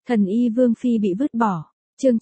Thần y Vương Phi bị vứt bỏ. Chương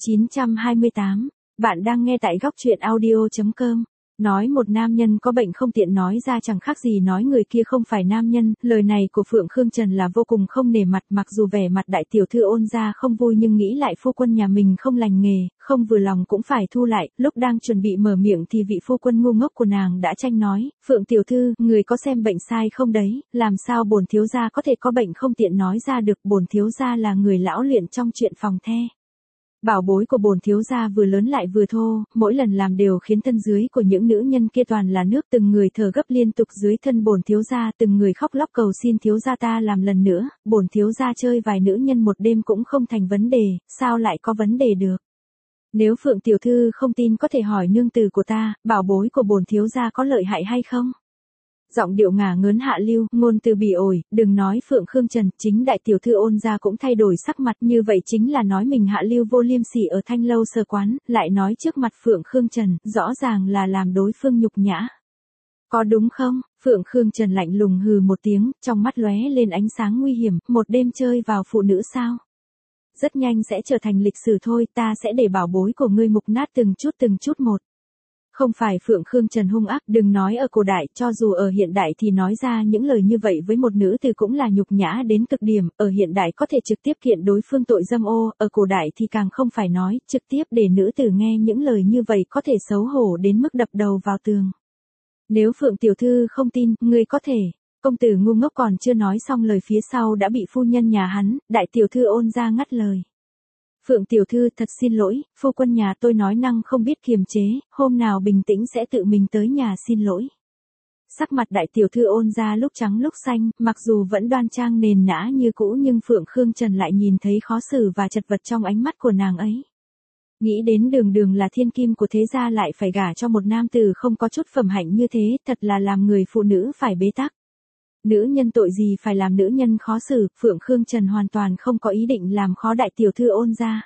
928. Bạn đang nghe tại góc truyện audio.com. Nói một nam nhân có bệnh không tiện nói ra chẳng khác gì nói người kia không phải nam nhân. Lời này của Phượng Khương Trần là vô cùng không nể mặt, mặc dù vẻ mặt đại tiểu thư Ôn gia không vui nhưng nghĩ lại phu quân nhà mình không lành nghề, không vừa lòng cũng phải thu lại. Lúc đang chuẩn bị mở miệng thì vị phu quân ngu ngốc của nàng đã tranh nói, Phượng tiểu thư, người có xem bệnh sai không đấy, làm sao bổn thiếu gia có thể có bệnh không tiện nói ra được, bổn thiếu gia là người lão luyện trong chuyện phòng the. Bảo bối của bổn thiếu gia vừa lớn lại vừa thô, mỗi lần làm đều khiến thân dưới của những nữ nhân kia toàn là nước, từng người thở gấp liên tục dưới thân bổn thiếu gia, từng người khóc lóc cầu xin thiếu gia ta làm lần nữa, bổn thiếu gia chơi vài nữ nhân một đêm cũng không thành vấn đề, sao lại có vấn đề được. Nếu Phượng tiểu thư không tin có thể hỏi nương tử của ta, bảo bối của bổn thiếu gia có lợi hại hay không? Giọng điệu ngả ngớn hạ lưu, ngôn từ bỉ ổi, đừng nói Phượng Khương Trần, chính đại tiểu thư Ôn gia cũng thay đổi sắc mặt, như vậy chính là nói mình hạ lưu vô liêm sỉ ở Thanh Lâu Sơ quán, lại nói trước mặt Phượng Khương Trần, rõ ràng là làm đối phương nhục nhã. Có đúng không? Phượng Khương Trần lạnh lùng hừ một tiếng, trong mắt lóe lên ánh sáng nguy hiểm, một đêm chơi vào phụ nữ sao? Rất nhanh sẽ trở thành lịch sử thôi, ta sẽ để bảo bối của ngươi mục nát từng chút một. Không phải Phượng Khương Trần hung ác, đừng nói ở cổ đại, cho dù ở hiện đại thì nói ra những lời như vậy với một nữ tử cũng là nhục nhã đến cực điểm, ở hiện đại có thể trực tiếp kiện đối phương tội dâm ô, ở cổ đại thì càng không phải nói, trực tiếp để nữ tử nghe những lời như vậy có thể xấu hổ đến mức đập đầu vào tường. Nếu Phượng tiểu thư không tin, ngươi có thể. Công tử ngu ngốc còn chưa nói xong lời phía sau đã bị phu nhân nhà hắn, đại tiểu thư Ôn gia ngắt lời. Phượng tiểu thư thật xin lỗi, phu quân nhà tôi nói năng không biết kiềm chế, hôm nào bình tĩnh sẽ tự mình tới nhà xin lỗi. Sắc mặt đại tiểu thư Ôn gia lúc trắng lúc xanh, mặc dù vẫn đoan trang nền nã như cũ nhưng Phượng Khương Trần lại nhìn thấy khó xử và chật vật trong ánh mắt của nàng ấy. Nghĩ đến đường đường là thiên kim của thế gia lại phải gả cho một nam tử không có chút phẩm hạnh như thế, thật là làm người phụ nữ phải bế tắc. Nữ nhân tội gì phải làm nữ nhân khó xử, Phượng Khương Trần hoàn toàn không có ý định làm khó đại tiểu thư Ôn gia.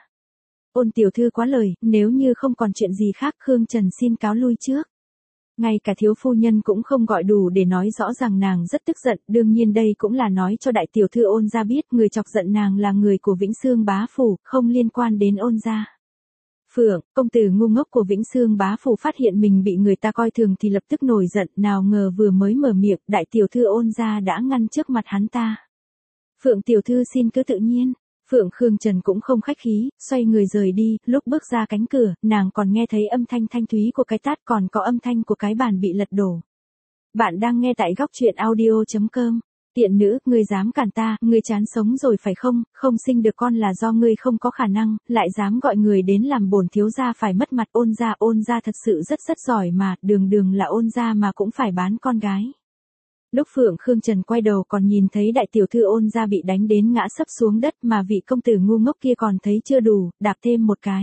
Ôn tiểu thư quá lời, nếu như không còn chuyện gì khác Khương Trần xin cáo lui trước. Ngay cả thiếu phu nhân cũng không gọi đủ để nói rõ rằng nàng rất tức giận, đương nhiên đây cũng là nói cho đại tiểu thư Ôn gia biết người chọc giận nàng là người của Vĩnh Xương bá phủ, không liên quan đến Ôn gia. Phượng, công tử ngu ngốc của Vĩnh Xương bá phủ phát hiện mình bị người ta coi thường thì lập tức nổi giận, nào ngờ vừa mới mở miệng, đại tiểu thư Ôn gia đã ngăn trước mặt hắn ta. Phượng tiểu thư xin cứ tự nhiên. Phượng Khương Trần cũng không khách khí, xoay người rời đi, lúc bước ra cánh cửa, nàng còn nghe thấy âm thanh thanh thúy của cái tát, còn có âm thanh của cái bàn bị lật đổ. Bạn đang nghe tại góc truyện audio.com. Tiện nữ, ngươi dám cản ta, ngươi chán sống rồi phải không, không sinh được con là do ngươi không có khả năng, lại dám gọi người đến làm bổn thiếu gia phải mất mặt. Ôn gia thật sự rất giỏi mà, đường đường là Ôn gia mà cũng phải bán con gái. Lúc Phượng Khương Trần quay đầu còn nhìn thấy đại tiểu thư Ôn gia bị đánh đến ngã sấp xuống đất mà vị công tử ngu ngốc kia còn thấy chưa đủ, đạp thêm một cái.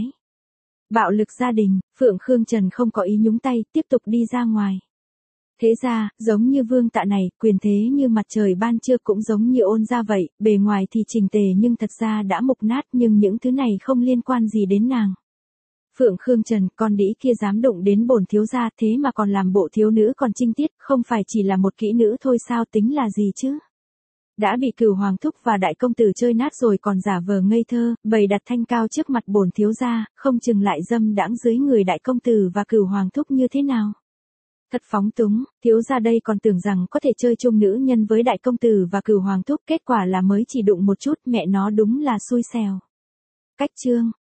Bạo lực gia đình, Phượng Khương Trần không có ý nhúng tay, tiếp tục đi ra ngoài. Thế ra, giống như vương tạ này, quyền thế như mặt trời ban trưa cũng giống như Ôn gia vậy, bề ngoài thì chỉnh tề nhưng thật ra đã mục nát, nhưng những thứ này không liên quan gì đến nàng. Phượng Khương Trần, con đĩ kia dám đụng đến bổn thiếu gia thế mà còn làm bộ thiếu nữ còn trinh tiết, không phải chỉ là một kỹ nữ thôi sao tính là gì chứ? Đã bị Cửu Hoàng thúc và đại công tử chơi nát rồi còn giả vờ ngây thơ, bày đặt thanh cao trước mặt bổn thiếu gia, không chừng lại dâm đãng dưới người đại công tử và Cửu Hoàng thúc như thế nào? Thật phóng túng, thiếu gia đây còn tưởng rằng có thể chơi chung nữ nhân với đại công tử và Cửu Hoàng thúc, kết quả là mới chỉ đụng một chút, mẹ nó đúng là xui xẻo. Cách chương